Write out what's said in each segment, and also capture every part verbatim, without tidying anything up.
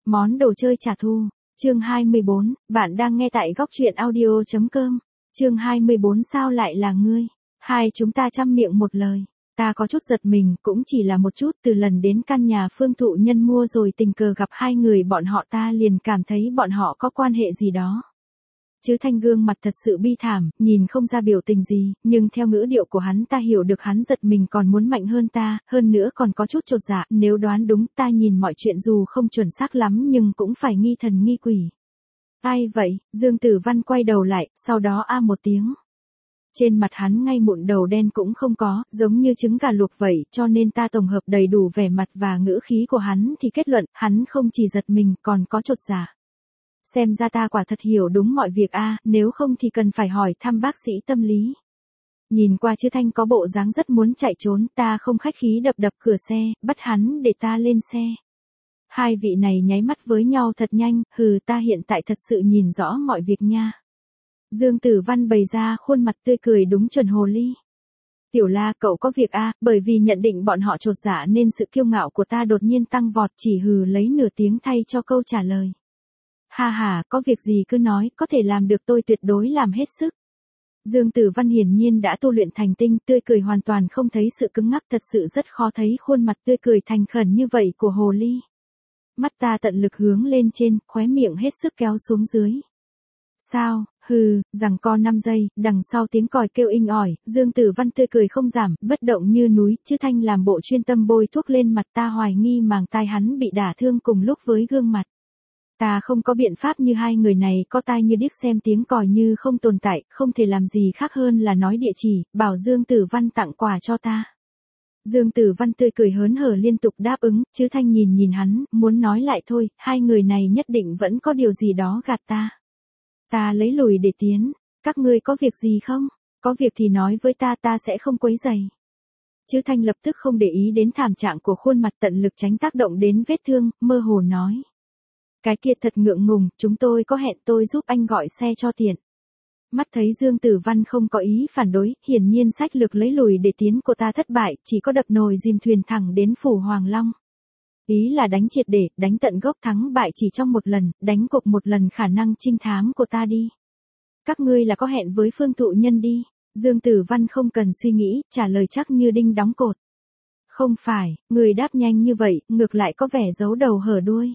Món đồ chơi trả thù. Chương hai mươi bốn, bạn đang nghe tại góc truyện audio chấm com. Chương hai mươi bốn sao lại là ngươi? Hai chúng ta chăm miệng một lời. Ta có chút giật mình, cũng chỉ là một chút, từ lần đến căn nhà Phương Thụ Nhân mua rồi tình cờ gặp hai người bọn họ ta liền cảm thấy bọn họ có quan hệ gì đó. Chứ Thanh gương mặt thật sự bi thảm, nhìn không ra biểu tình gì, nhưng theo ngữ điệu của hắn ta hiểu được hắn giật mình còn muốn mạnh hơn ta, hơn nữa còn có chút chột dạ, nếu đoán đúng ta nhìn mọi chuyện dù không chuẩn xác lắm nhưng cũng phải nghi thần nghi quỷ. Ai vậy? Dương Tử Văn quay đầu lại, sau đó a một tiếng. Trên mặt hắn ngay mụn đầu đen cũng không có, giống như trứng gà luộc vậy, cho nên ta tổng hợp đầy đủ vẻ mặt và ngữ khí của hắn thì kết luận, hắn không chỉ giật mình còn có chột dạ. Xem ra ta quả thật hiểu đúng mọi việc a, nếu không thì cần phải hỏi thăm bác sĩ tâm lý. Nhìn qua Chư Thanh có bộ dáng rất muốn chạy trốn, ta không khách khí đập đập cửa xe, bắt hắn để ta lên xe. Hai vị này nháy mắt với nhau thật nhanh, hừ ta hiện tại thật sự nhìn rõ mọi việc nha. Dương Tử Văn bày ra khuôn mặt tươi cười đúng chuẩn hồ ly. Tiểu La cậu có việc a, bởi vì nhận định bọn họ chột dạ nên sự kiêu ngạo của ta đột nhiên tăng vọt, chỉ hừ lấy nửa tiếng thay cho câu trả lời. Ha ha, có việc gì cứ nói, có thể làm được tôi tuyệt đối làm hết sức. Dương Tử Văn hiển nhiên đã tu luyện thành tinh, tươi cười hoàn toàn không thấy sự cứng ngắc, thật sự rất khó thấy khuôn mặt tươi cười thành khẩn như vậy của hồ ly. Mắt ta tận lực hướng lên trên, khóe miệng hết sức kéo xuống dưới. Sao, hừ, giằng co năm giây, đằng sau tiếng còi kêu inh ỏi, Dương Tử Văn tươi cười không giảm, bất động như núi, Chư Thanh làm bộ chuyên tâm bôi thuốc lên mặt ta, hoài nghi màng tai hắn bị đả thương cùng lúc với gương mặt. Ta không có biện pháp như hai người này có tai như điếc xem tiếng còi như không tồn tại, không thể làm gì khác hơn là nói địa chỉ, bảo Dương Tử Văn tặng quà cho ta. Dương Tử Văn tươi cười hớn hở liên tục đáp ứng, Chư Thanh nhìn nhìn hắn, muốn nói lại thôi, hai người này nhất định vẫn có điều gì đó gạt ta. Ta lấy lùi để tiến, các ngươi có việc gì không? Có việc thì nói với ta, ta sẽ không quấy rầy. Chư Thanh lập tức không để ý đến thảm trạng của khuôn mặt, tận lực tránh tác động đến vết thương, mơ hồ nói. Cái kia thật ngượng ngùng, chúng tôi có hẹn, tôi giúp anh gọi xe cho tiện. Mắt thấy Dương Tử Văn không có ý phản đối, hiển nhiên sách lược lấy lùi để tiến của ta thất bại, chỉ có đập nồi dìm thuyền thẳng đến phủ Hoàng Long. Ý là đánh triệt để, đánh tận gốc, thắng bại chỉ trong một lần, đánh cuộc một lần khả năng trinh thám của ta đi. Các ngươi là có hẹn với Phương Thụ Nhân đi. Dương Tử Văn không cần suy nghĩ, trả lời chắc như đinh đóng cột. Không phải, người đáp nhanh như vậy, ngược lại có vẻ giấu đầu hở đuôi.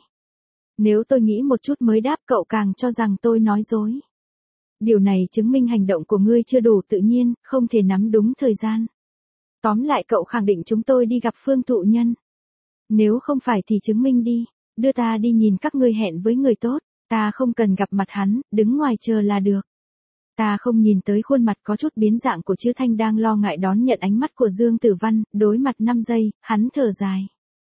Nếu tôi nghĩ một chút mới đáp, cậu càng cho rằng tôi nói dối. Điều này chứng minh hành động của ngươi chưa đủ tự nhiên, không thể nắm đúng thời gian. Tóm lại cậu khẳng định chúng tôi đi gặp Phương Thụ Nhân. Nếu không phải thì chứng minh đi, đưa ta đi nhìn các ngươi hẹn với người tốt, ta không cần gặp mặt hắn, đứng ngoài chờ là được. Ta không nhìn tới khuôn mặt có chút biến dạng của Chư Thanh đang lo ngại đón nhận ánh mắt của Dương Tử Văn, đối mặt năm giây, hắn thở dài.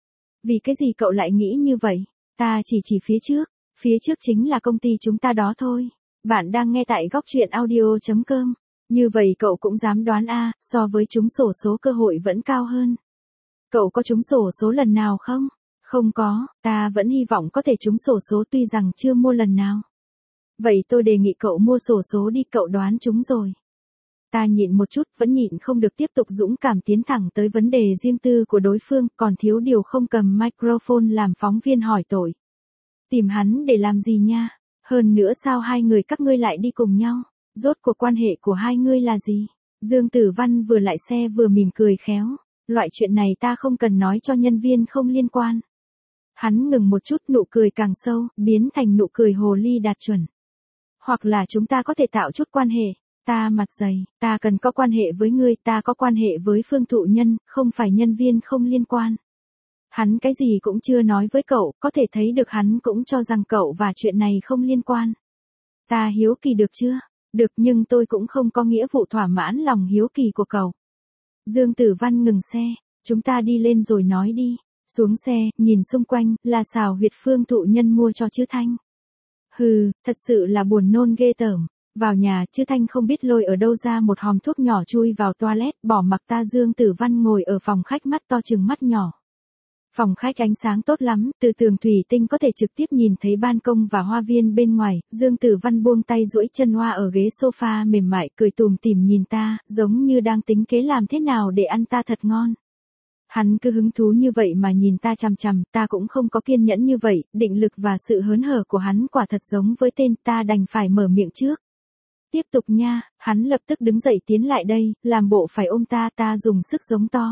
Vì cái gì cậu lại nghĩ như vậy? Ta chỉ chỉ phía trước, phía trước chính là công ty chúng ta đó thôi. Bạn đang nghe tại góc truyện audio chấm com. Như vậy cậu cũng dám đoán a, so với trúng xổ số cơ hội vẫn cao hơn. Cậu có trúng xổ số lần nào không? Không có, ta vẫn hy vọng có thể trúng xổ số tuy rằng chưa mua lần nào. Vậy tôi đề nghị cậu mua xổ số đi, cậu đoán trúng rồi. Ta nhịn một chút, vẫn nhịn không được tiếp tục dũng cảm tiến thẳng tới vấn đề riêng tư của đối phương, còn thiếu điều không cầm microphone làm phóng viên hỏi tội. Tìm hắn để làm gì nha? Hơn nữa sao hai người các ngươi lại đi cùng nhau? Rốt cuộc quan hệ của hai ngươi là gì? Dương Tử Văn vừa lại xe vừa mỉm cười khéo. Loại chuyện này ta không cần nói cho nhân viên không liên quan. Hắn ngừng một chút, nụ cười càng sâu, biến thành nụ cười hồ ly đạt chuẩn. Hoặc là chúng ta có thể tạo chút quan hệ. Ta mặt dày, ta cần có quan hệ với ngươi, ta có quan hệ với Phương Thụ Nhân, không phải nhân viên không liên quan. Hắn cái gì cũng chưa nói với cậu, có thể thấy được hắn cũng cho rằng cậu và chuyện này không liên quan. Ta hiếu kỳ được chưa? Được, nhưng tôi cũng không có nghĩa vụ thỏa mãn lòng hiếu kỳ của cậu. Dương Tử Văn ngừng xe, chúng ta đi lên rồi nói đi. Xuống xe, nhìn xung quanh, là xào huyệt Phương Thụ Nhân mua cho Chư Thanh. Hừ, thật sự là buồn nôn ghê tởm. Vào nhà, Chư Thanh không biết lôi ở đâu ra một hòm thuốc nhỏ chui vào toilet, bỏ mặc ta Dương Tử Văn ngồi ở phòng khách mắt to trừng mắt nhỏ. Phòng khách ánh sáng tốt lắm, từ tường thủy tinh có thể trực tiếp nhìn thấy ban công và hoa viên bên ngoài, Dương Tử Văn buông tay duỗi chân hoa ở ghế sofa mềm mại, cười tùm tìm nhìn ta, giống như đang tính kế làm thế nào để ăn ta thật ngon. Hắn cứ hứng thú như vậy mà nhìn ta chằm chằm, ta cũng không có kiên nhẫn như vậy, định lực và sự hớn hở của hắn quả thật giống với tên, ta đành phải mở miệng trước. Tiếp tục nha, hắn lập tức đứng dậy tiến lại đây, làm bộ phải ôm ta, ta dùng sức giống to.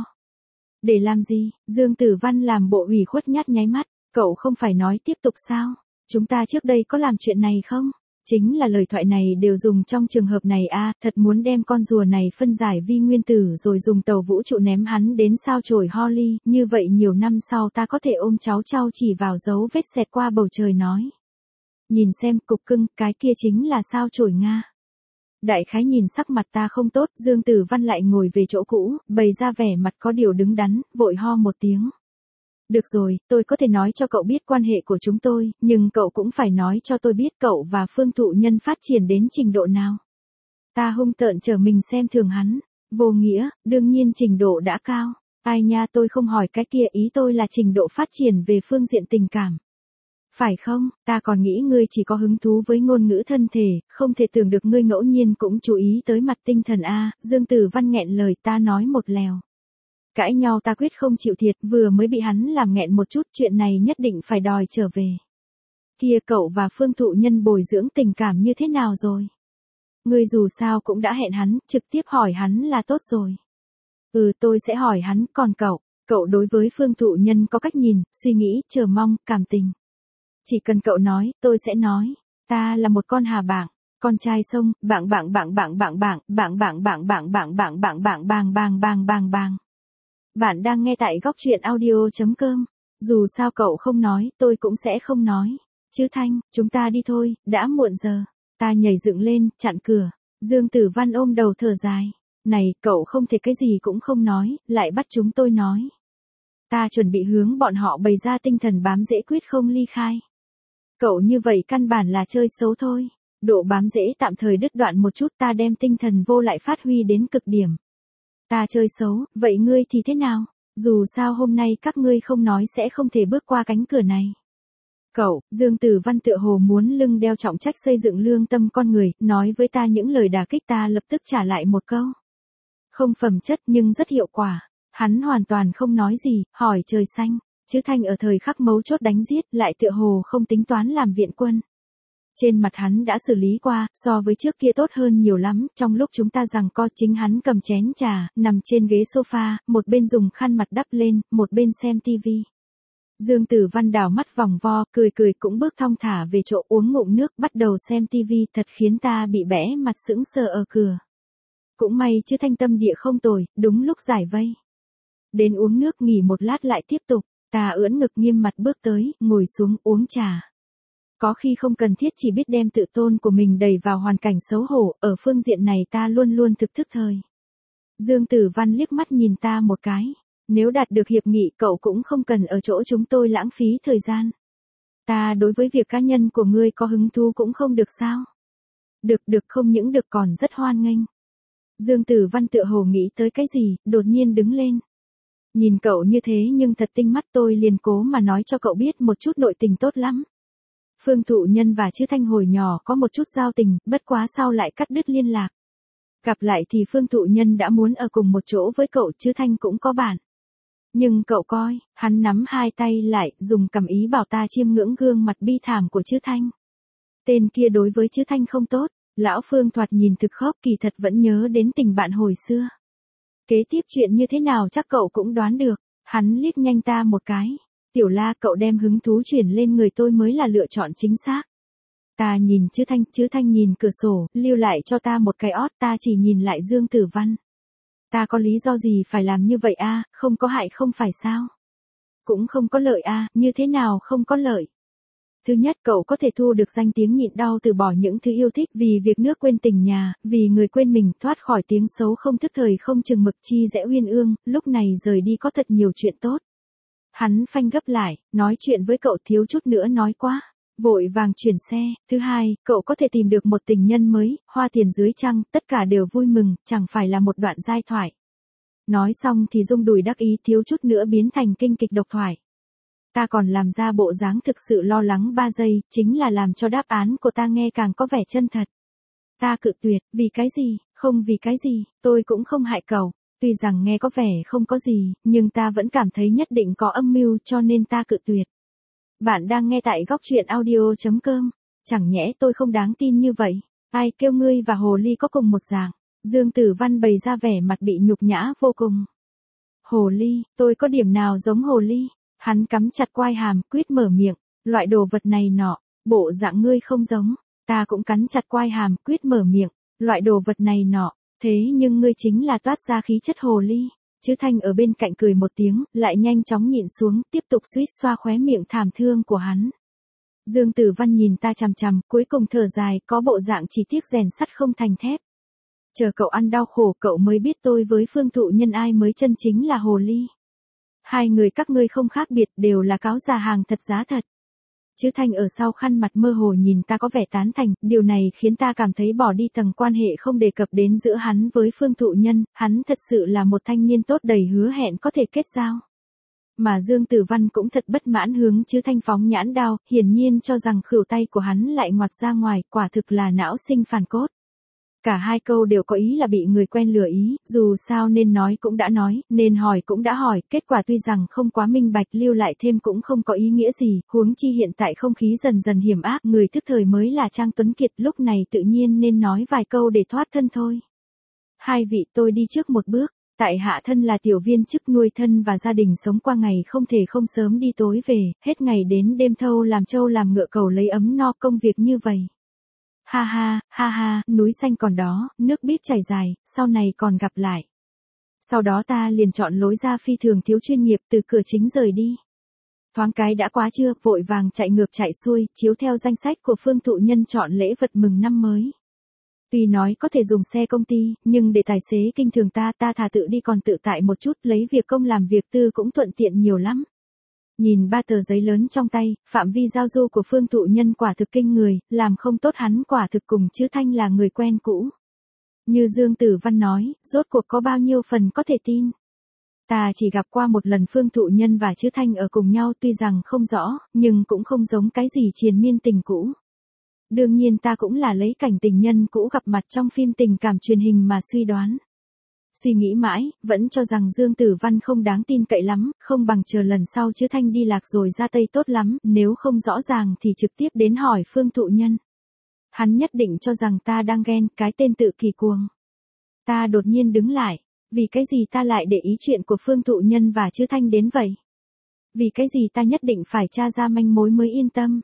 Để làm gì? Dương Tử Văn làm bộ ủy khuất nhát nháy mắt, cậu không phải nói tiếp tục sao? Chúng ta trước đây có làm chuyện này không? Chính là lời thoại này đều dùng trong trường hợp này a, à, thật muốn đem con rùa này phân giải vi nguyên tử rồi dùng tàu vũ trụ ném hắn đến sao chổi Holly, như vậy nhiều năm sau ta có thể ôm cháu trao chỉ vào dấu vết xẹt qua bầu trời nói. Nhìn xem, cục cưng, cái kia chính là sao chổi Nga. Đại khái nhìn sắc mặt ta không tốt, Dương Tử Văn lại ngồi về chỗ cũ, bày ra vẻ mặt có điều đứng đắn, vội ho một tiếng. Được rồi, tôi có thể nói cho cậu biết quan hệ của chúng tôi, nhưng cậu cũng phải nói cho tôi biết cậu và Phương Thụ Nhân phát triển đến trình độ nào. Ta hung tợn trở mình xem thường hắn. Vô nghĩa, đương nhiên trình độ đã cao. Ai nha, tôi không hỏi cái kia, ý tôi là trình độ phát triển về phương diện tình cảm. Phải không, ta còn nghĩ ngươi chỉ có hứng thú với ngôn ngữ thân thể, không thể tưởng được ngươi ngẫu nhiên cũng chú ý tới mặt tinh thần a. Dương Tử Văn nghẹn lời, ta nói một lèo. Cãi nhau ta quyết không chịu thiệt, vừa mới bị hắn làm nghẹn một chút, chuyện này nhất định phải đòi trở về. Kia cậu và Phương Thụ Nhân bồi dưỡng tình cảm như thế nào rồi? Ngươi dù sao cũng đã hẹn hắn, trực tiếp hỏi hắn là tốt rồi. Ừ, tôi sẽ hỏi hắn, còn cậu, cậu đối với Phương Thụ Nhân có cách nhìn, suy nghĩ, chờ mong, cảm tình. Chỉ cần cậu nói, tôi sẽ nói. Ta là một con hà bảng, con trai sông, bảng bảng bảng bảng bảng bảng, bảng bảng bảng bảng bảng bảng bảng bảng bảng bảng bảng bảng bảng. Bạn đang nghe tại góc truyện audio chấm com. Dù sao cậu không nói, tôi cũng sẽ không nói. Chứ Thanh, chúng ta đi thôi, đã muộn giờ. Ta nhảy dựng lên, chặn cửa. Dương Tử Văn ôm đầu thở dài. Này, cậu không thể cái gì cũng không nói, lại bắt chúng tôi nói. Ta chuẩn bị hướng bọn họ bày ra tinh thần bám dễ quyết không ly khai. Cậu như vậy căn bản là chơi xấu thôi. Độ bám dễ tạm thời đứt đoạn một chút, ta đem tinh thần vô lại phát huy đến cực điểm. Ta chơi xấu, vậy ngươi thì thế nào? Dù sao hôm nay các ngươi không nói sẽ không thể bước qua cánh cửa này. Cậu, Dương Tử Văn tựa hồ muốn lưng đeo trọng trách xây dựng lương tâm con người, nói với ta những lời đả kích, ta lập tức trả lại một câu. Không phẩm chất nhưng rất hiệu quả. Hắn hoàn toàn không nói gì, hỏi trời xanh. Chứ Thanh ở thời khắc mấu chốt đánh giết, lại tựa hồ không tính toán làm viện quân. Trên mặt hắn đã xử lý qua, so với trước kia tốt hơn nhiều lắm, trong lúc chúng ta giằng co chính hắn cầm chén trà, nằm trên ghế sofa, một bên dùng khăn mặt đắp lên, một bên xem tivi. Dương Tử Văn đảo mắt vòng vo, cười cười cũng bước thong thả về chỗ uống ngụm nước, bắt đầu xem tivi, thật khiến ta bị bẽ mặt sững sờ ở cửa. Cũng may chứ Thanh tâm địa không tồi, đúng lúc giải vây. Đến uống nước nghỉ một lát lại tiếp tục, ta ưỡn ngực nghiêm mặt bước tới, ngồi xuống uống trà. Có khi không cần thiết chỉ biết đem tự tôn của mình đẩy vào hoàn cảnh xấu hổ, ở phương diện này ta luôn luôn thực thức thời. Dương Tử Văn liếc mắt nhìn ta một cái. Nếu đạt được hiệp nghị cậu cũng không cần ở chỗ chúng tôi lãng phí thời gian. Ta đối với việc cá nhân của ngươi có hứng thú cũng không được sao? Được được, không những được còn rất hoan nghênh. Dương Tử Văn tựa hồ nghĩ tới cái gì, đột nhiên đứng lên. Nhìn cậu như thế nhưng thật tinh mắt, tôi liền cố mà nói cho cậu biết một chút nội tình tốt lắm. Phương Thụ Nhân và Chứ Thanh hồi nhỏ có một chút giao tình, bất quá sau lại cắt đứt liên lạc. Gặp lại thì Phương Thụ Nhân đã muốn ở cùng một chỗ với cậu, Chứ Thanh cũng có bạn. Nhưng cậu coi, hắn nắm hai tay lại, dùng cầm ý bảo ta chiêm ngưỡng gương mặt bi thảm của Chứ Thanh. Tên kia đối với Chứ Thanh không tốt, lão Phương thoạt nhìn thực khóc, kỳ thật vẫn nhớ đến tình bạn hồi xưa. Kế tiếp chuyện như thế nào chắc cậu cũng đoán được, hắn liếc nhanh ta một cái. Tiểu La, cậu đem hứng thú chuyển lên người tôi mới là lựa chọn chính xác. Ta nhìn Chứ Thanh, Chứ Thanh nhìn cửa sổ, lưu lại cho ta một cái ót, ta chỉ nhìn lại Dương Tử Văn. Ta có lý do gì phải làm như vậy a, à, không có hại không phải sao? Cũng không có lợi a, à, như thế nào không có lợi? Thứ nhất, cậu có thể thu được danh tiếng nhịn đau từ bỏ những thứ yêu thích, vì việc nước quên tình nhà, vì người quên mình, thoát khỏi tiếng xấu không thức thời không chừng mực, chi dễ uyên ương, lúc này rời đi có thật nhiều chuyện tốt. Hắn phanh gấp lại, nói chuyện với cậu thiếu chút nữa nói quá. Vội vàng chuyển xe. Thứ hai, cậu có thể tìm được một tình nhân mới, hoa tiền dưới trăng, tất cả đều vui mừng, chẳng phải là một đoạn giai thoại. Nói xong thì rung đùi đắc ý, thiếu chút nữa biến thành kinh kịch độc thoại. Ta còn làm ra bộ dáng thực sự lo lắng ba giây, chính là làm cho đáp án của ta nghe càng có vẻ chân thật. Ta cự tuyệt, vì cái gì, không vì cái gì, tôi cũng không hại cậu. Tuy rằng nghe có vẻ không có gì, nhưng ta vẫn cảm thấy nhất định có âm mưu cho nên ta cự tuyệt. Bạn đang nghe tại góc truyện audio.com. Chẳng nhẽ tôi không đáng tin như vậy? Ai kêu ngươi và hồ ly có cùng một dạng? Dương Tử Văn bày ra vẻ mặt bị nhục nhã vô cùng. Hồ ly, tôi có điểm nào giống hồ ly? Hắn cắm chặt quai hàm, quyết mở miệng, loại đồ vật này nọ, bộ dạng ngươi không giống. Ta cũng cắn chặt quai hàm, quyết mở miệng, loại đồ vật này nọ, thế nhưng ngươi chính là toát ra khí chất hồ ly. Chứ Thanh ở bên cạnh cười một tiếng, lại nhanh chóng nhịn xuống, tiếp tục suýt xoa khóe miệng thảm thương của hắn. Dương Tử Văn nhìn ta chằm chằm, cuối cùng thở dài, có bộ dạng chỉ tiếc rèn sắt không thành thép. Chờ cậu ăn đau khổ cậu mới biết tôi với Phương Thụ Nhân ai mới chân chính là hồ ly. Hai người các ngươi không khác biệt, đều là cáo già hàng thật giá thật. Chứ Thanh ở sau khăn mặt mơ hồ nhìn ta có vẻ tán thành, điều này khiến ta cảm thấy bỏ đi tầng quan hệ không đề cập đến giữa hắn với Phương Thụ Nhân, hắn thật sự là một thanh niên tốt đầy hứa hẹn có thể kết giao. Mà Dương Tử Văn cũng thật bất mãn hướng Chứ Thanh phóng nhãn đao, hiển nhiên cho rằng khuỷu tay của hắn lại ngoặt ra ngoài, quả thực là não sinh phản cốt. Cả hai câu đều có ý là bị người quen lừa ý, dù sao nên nói cũng đã nói, nên hỏi cũng đã hỏi, kết quả tuy rằng không quá minh bạch lưu lại thêm cũng không có ý nghĩa gì, huống chi hiện tại không khí dần dần hiểm ác, người thức thời mới là Trang Tuấn Kiệt, lúc này tự nhiên nên nói vài câu để thoát thân thôi. Hai vị tôi đi trước một bước, tại hạ thân là tiểu viên chức nuôi thân và gia đình sống qua ngày không thể không sớm đi tối về, hết ngày đến đêm thâu làm trâu làm ngựa cầu lấy ấm no công việc như vậy. Ha ha, ha ha, núi xanh còn đó, nước biếc chảy dài, sau này còn gặp lại. Sau đó ta liền chọn lối ra phi thường thiếu chuyên nghiệp từ cửa chính rời đi. Thoáng cái đã quá trưa, vội vàng chạy ngược chạy xuôi, chiếu theo danh sách của Phương Thụ Nhân chọn lễ vật mừng năm mới. Tuy nói có thể dùng xe công ty, nhưng để tài xế kinh thường ta, ta thà tự đi còn tự tại một chút, lấy việc công làm việc tư cũng thuận tiện nhiều lắm. Nhìn ba tờ giấy lớn trong tay, phạm vi giao du của Phương Thụ Nhân quả thực kinh người, làm không tốt hắn quả thực cùng Chứ Thanh là người quen cũ. Như Dương Tử Văn nói, rốt cuộc có bao nhiêu phần có thể tin. Ta chỉ gặp qua một lần Phương Thụ Nhân và Chứ Thanh ở cùng nhau, tuy rằng không rõ, nhưng cũng không giống cái gì triền miên tình cũ. Đương nhiên ta cũng là lấy cảnh tình nhân cũ gặp mặt trong phim tình cảm truyền hình mà suy đoán. Suy nghĩ mãi, vẫn cho rằng Dương Tử Văn không đáng tin cậy lắm, không bằng chờ lần sau Chứ Thanh đi lạc rồi ra Tây tốt lắm, nếu không rõ ràng thì trực tiếp đến hỏi Phương Thụ Nhân. Hắn nhất định cho rằng ta đang ghen, cái tên tự kỳ cuồng. Ta đột nhiên đứng lại, vì cái gì ta lại để ý chuyện của Phương Thụ Nhân và Chứ Thanh đến vậy? Vì cái gì ta nhất định phải tra ra manh mối mới yên tâm?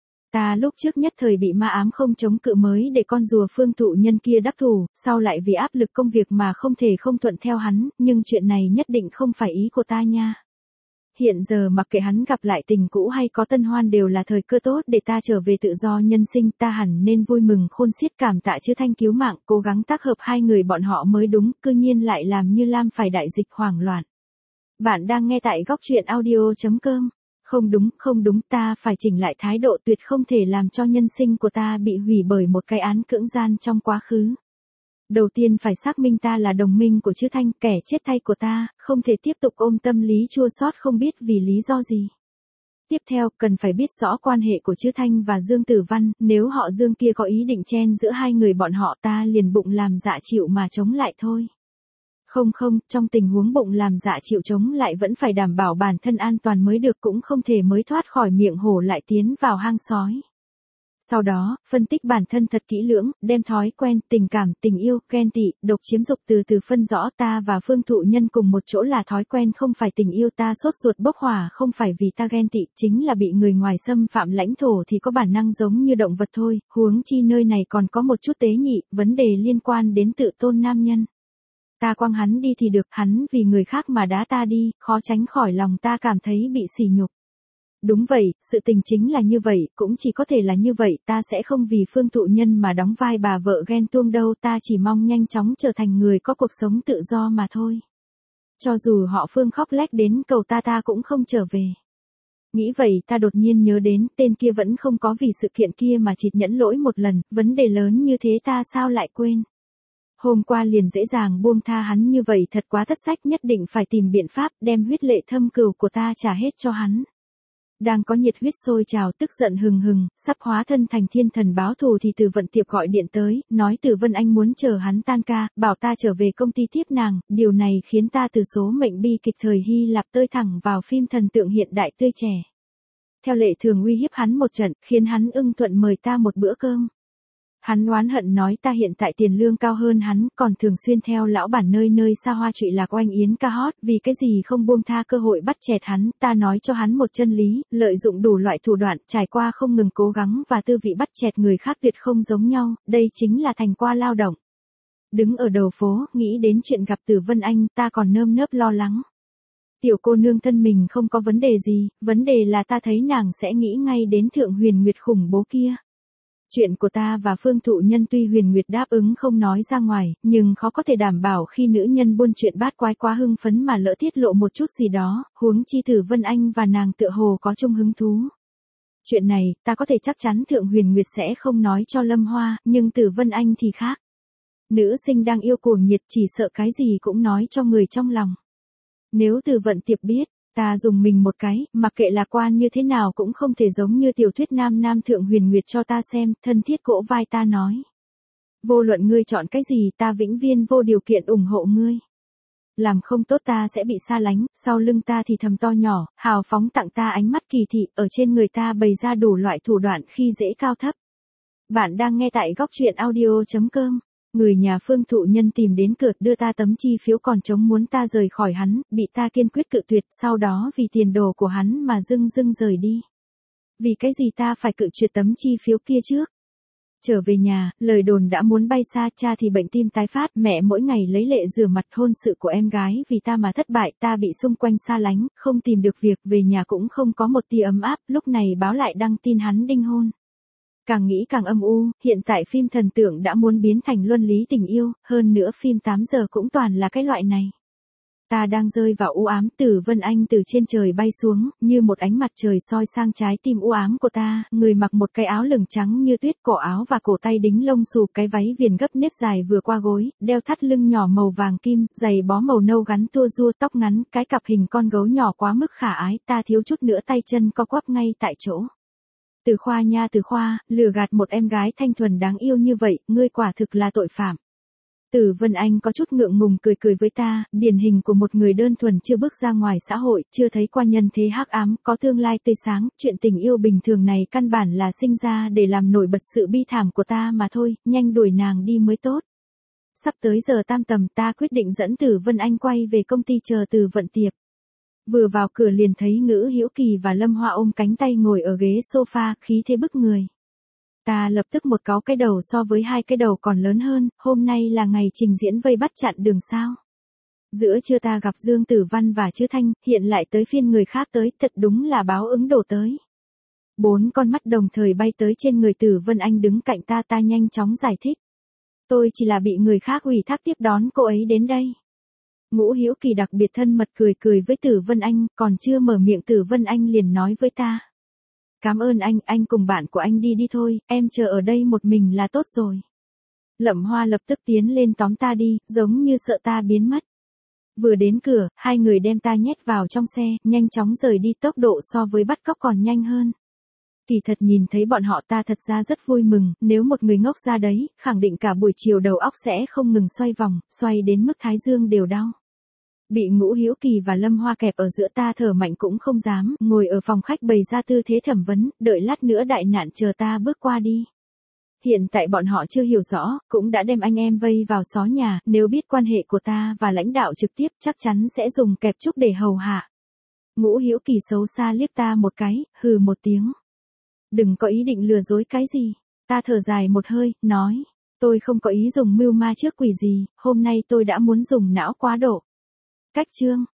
Ta lúc trước nhất thời bị ma ám không chống cự mới để con rùa Phương Thụ Nhân kia đắc thủ, sau lại vì áp lực công việc mà không thể không thuận theo hắn, nhưng chuyện này nhất định không phải ý của ta nha. Hiện giờ mặc kệ hắn gặp lại tình cũ hay có tân hoan đều là thời cơ tốt để ta trở về tự do nhân sinh, ta hẳn nên vui mừng khôn xiết cảm tạ Chứ Thanh cứu mạng, cố gắng tác hợp hai người bọn họ mới đúng, cư nhiên lại làm như Lam phải đại dịch hoảng loạn. Bạn đang nghe tại góc truyện audio.com. Không đúng, không đúng, ta phải chỉnh lại thái độ, tuyệt không thể làm cho nhân sinh của ta bị hủy bởi một cái án cưỡng gian trong quá khứ. Đầu tiên phải xác minh ta là đồng minh của Chứ Thanh, kẻ chết thay của ta, không thể tiếp tục ôm tâm lý chua xót không biết vì lý do gì. Tiếp theo, cần phải biết rõ quan hệ của Chứ Thanh và Dương Tử Văn, nếu họ Dương kia có ý định chen giữa hai người bọn họ ta liền bụng làm dạ chịu mà chống lại thôi. Không không, trong tình huống bụng làm dạ chịu chống lại vẫn phải đảm bảo bản thân an toàn mới được, cũng không thể mới thoát khỏi miệng hổ lại tiến vào hang sói. Sau đó, phân tích bản thân thật kỹ lưỡng, đem thói quen, tình cảm, tình yêu, ghen tị, độc chiếm dục từ từ phân rõ ta và Phương Thụ Nhân cùng một chỗ là thói quen không phải tình yêu, ta sốt ruột bốc hỏa không phải vì ta ghen tị, chính là bị người ngoài xâm phạm lãnh thổ thì có bản năng giống như động vật thôi, huống chi nơi này còn có một chút tế nhị, vấn đề liên quan đến tự tôn nam nhân. Ta quăng hắn đi thì được, hắn vì người khác mà đá ta đi, khó tránh khỏi lòng ta cảm thấy bị sỉ nhục. Đúng vậy, sự tình chính là như vậy, cũng chỉ có thể là như vậy, ta sẽ không vì Phương Thụ Nhân mà đóng vai bà vợ ghen tuông đâu, ta chỉ mong nhanh chóng trở thành người có cuộc sống tự do mà thôi. Cho dù họ Phương khóc lách đến cầu ta ta cũng không trở về. Nghĩ vậy ta đột nhiên nhớ đến, tên kia vẫn không có vì sự kiện kia mà chịt nhẫn lỗi một lần, vấn đề lớn như thế ta sao lại quên. Hôm qua liền dễ dàng buông tha hắn như vậy thật quá thất sách, nhất định phải tìm biện pháp đem huyết lệ thâm cừu của ta trả hết cho hắn. Đang có nhiệt huyết sôi trào tức giận hừng hừng, sắp hóa thân thành thiên thần báo thù thì Từ Vận Tiệp gọi điện tới, nói Từ Vân Anh muốn chờ hắn tan ca, bảo ta trở về công ty tiếp nàng, điều này khiến ta từ số mệnh bi kịch thời Hy Lạp tơi thẳng vào phim thần tượng hiện đại tươi trẻ. Theo lệ thường uy hiếp hắn một trận, khiến hắn ưng thuận mời ta một bữa cơm. Hắn oán hận nói ta hiện tại tiền lương cao hơn hắn, còn thường xuyên theo lão bản nơi nơi xa hoa trụy lạc oanh yến ca hót, vì cái gì không buông tha cơ hội bắt chẹt hắn, ta nói cho hắn một chân lý, lợi dụng đủ loại thủ đoạn, trải qua không ngừng cố gắng và tư vị bắt chẹt người khác tuyệt không giống nhau, đây chính là thành quả lao động. Đứng ở đầu phố, nghĩ đến chuyện gặp Từ Vân Anh, ta còn nơm nớp lo lắng. Tiểu cô nương thân mình không có vấn đề gì, vấn đề là ta thấy nàng sẽ nghĩ ngay đến Thượng Huyền Nguyệt khủng bố kia. Chuyện của ta và Phương Thụ Nhân tuy Huyền Nguyệt đáp ứng không nói ra ngoài, nhưng khó có thể đảm bảo khi nữ nhân buôn chuyện bát quái quá hưng phấn mà lỡ tiết lộ một chút gì đó, huống chi Từ Vân Anh và nàng tựa hồ có chung hứng thú. Chuyện này, ta có thể chắc chắn Thượng Huyền Nguyệt sẽ không nói cho Lâm Hoa, nhưng Từ Vân Anh thì khác. Nữ sinh đang yêu cuồng nhiệt chỉ sợ cái gì cũng nói cho người trong lòng. Nếu Từ Vận Tiệp biết, ta dùng mình một cái, mặc kệ lạc quan như thế nào cũng không thể giống như tiểu thuyết nam nam Thượng Huyền Nguyệt cho ta xem, thân thiết cỗ vai ta nói. Vô luận ngươi chọn cái gì ta vĩnh viên vô điều kiện ủng hộ ngươi. Làm không tốt ta sẽ bị xa lánh, sau lưng ta thì thầm to nhỏ, hào phóng tặng ta ánh mắt kỳ thị, ở trên người ta bày ra đủ loại thủ đoạn khi dễ cao thấp. Bạn đang nghe tại góc truyện audio chấm com. Người nhà Phương Thụ Nhân tìm đến cửa đưa ta tấm chi phiếu còn trống muốn ta rời khỏi hắn, bị ta kiên quyết cự tuyệt, sau đó vì tiền đồ của hắn mà dưng dưng rời đi. Vì cái gì ta phải cự tuyệt tấm chi phiếu kia trước? Trở về nhà, lời đồn đã muốn bay xa, cha thì bệnh tim tái phát, mẹ mỗi ngày lấy lệ rửa mặt, hôn sự của em gái vì ta mà thất bại, ta bị xung quanh xa lánh, không tìm được việc, về nhà cũng không có một tia ấm áp, lúc này báo lại đăng tin hắn đinh hôn. Càng nghĩ càng âm u, hiện tại phim thần tượng đã muốn biến thành luân lý tình yêu, hơn nữa phim tám giờ cũng toàn là cái loại này. Ta đang rơi vào u ám, Từ Vân Anh từ trên trời bay xuống, như một ánh mặt trời soi sang trái tim u ám của ta, người mặc một cái áo lửng trắng như tuyết, cổ áo và cổ tay đính lông xù, cái váy viền gấp nếp dài vừa qua gối, đeo thắt lưng nhỏ màu vàng kim, giày bó màu nâu gắn tua rua, tóc ngắn, cái cặp hình con gấu nhỏ quá mức khả ái, ta thiếu chút nữa tay chân co quắp ngay tại chỗ. Từ Khoa nha Từ Khoa, lừa gạt một em gái thanh thuần đáng yêu như vậy, ngươi quả thực là tội phạm. Từ Vân Anh có chút ngượng ngùng cười cười với ta, điển hình của một người đơn thuần chưa bước ra ngoài xã hội, chưa thấy qua nhân thế hắc ám, có tương lai tươi sáng, chuyện tình yêu bình thường này căn bản là sinh ra để làm nổi bật sự bi thảm của ta mà thôi, nhanh đuổi nàng đi mới tốt. Sắp tới giờ tam tầm ta quyết định dẫn Từ Vân Anh quay về công ty chờ Từ Vận Tiệp. Vừa vào cửa liền thấy Ngữ Hữu Kỳ và Lâm Hoa ôm cánh tay ngồi ở ghế sofa, khí thế bức người. Ta lập tức một cáu cái đầu so với hai cái đầu còn lớn hơn, hôm nay là ngày trình diễn vây bắt chặn đường sao. Giữa trưa ta gặp Dương Tử Văn và Trư Thanh, hiện lại tới phiên người khác tới, thật đúng là báo ứng đổ tới. Bốn con mắt đồng thời bay tới trên người Từ Vân Anh đứng cạnh ta, ta nhanh chóng giải thích. Tôi chỉ là bị người khác ủy thác tiếp đón cô ấy đến đây. Ngũ Hữu Kỳ đặc biệt thân mật cười cười với Từ Vân Anh, còn chưa mở miệng Từ Vân Anh liền nói với ta. Cảm ơn anh, anh cùng bạn của anh đi đi thôi, em chờ ở đây một mình là tốt rồi. Lâm Hoa lập tức tiến lên tóm ta đi, giống như sợ ta biến mất. Vừa đến cửa, hai người đem ta nhét vào trong xe, nhanh chóng rời đi, tốc độ so với bắt cóc còn nhanh hơn. Kỳ thật nhìn thấy bọn họ ta thật ra rất vui mừng, nếu một người ngốc ra đấy, khẳng định cả buổi chiều đầu óc sẽ không ngừng xoay vòng, xoay đến mức thái dương đều đau. Bị Ngũ Hữu Kỳ và Lâm Hoa kẹp ở giữa ta thở mạnh cũng không dám, ngồi ở phòng khách bày ra tư thế thẩm vấn, đợi lát nữa đại nạn chờ ta bước qua đi. Hiện tại bọn họ chưa hiểu rõ, cũng đã đem anh em vây vào xó nhà, nếu biết quan hệ của ta và lãnh đạo trực tiếp chắc chắn sẽ dùng kẹp trúc để hầu hạ. Ngũ Hữu Kỳ xấu xa liếc ta một cái, hừ một tiếng. Đừng có ý định lừa dối cái gì. Ta thở dài một hơi, nói. Tôi không có ý dùng mưu ma trước quỷ gì, hôm nay tôi đã muốn dùng não quá độ. Cách chương.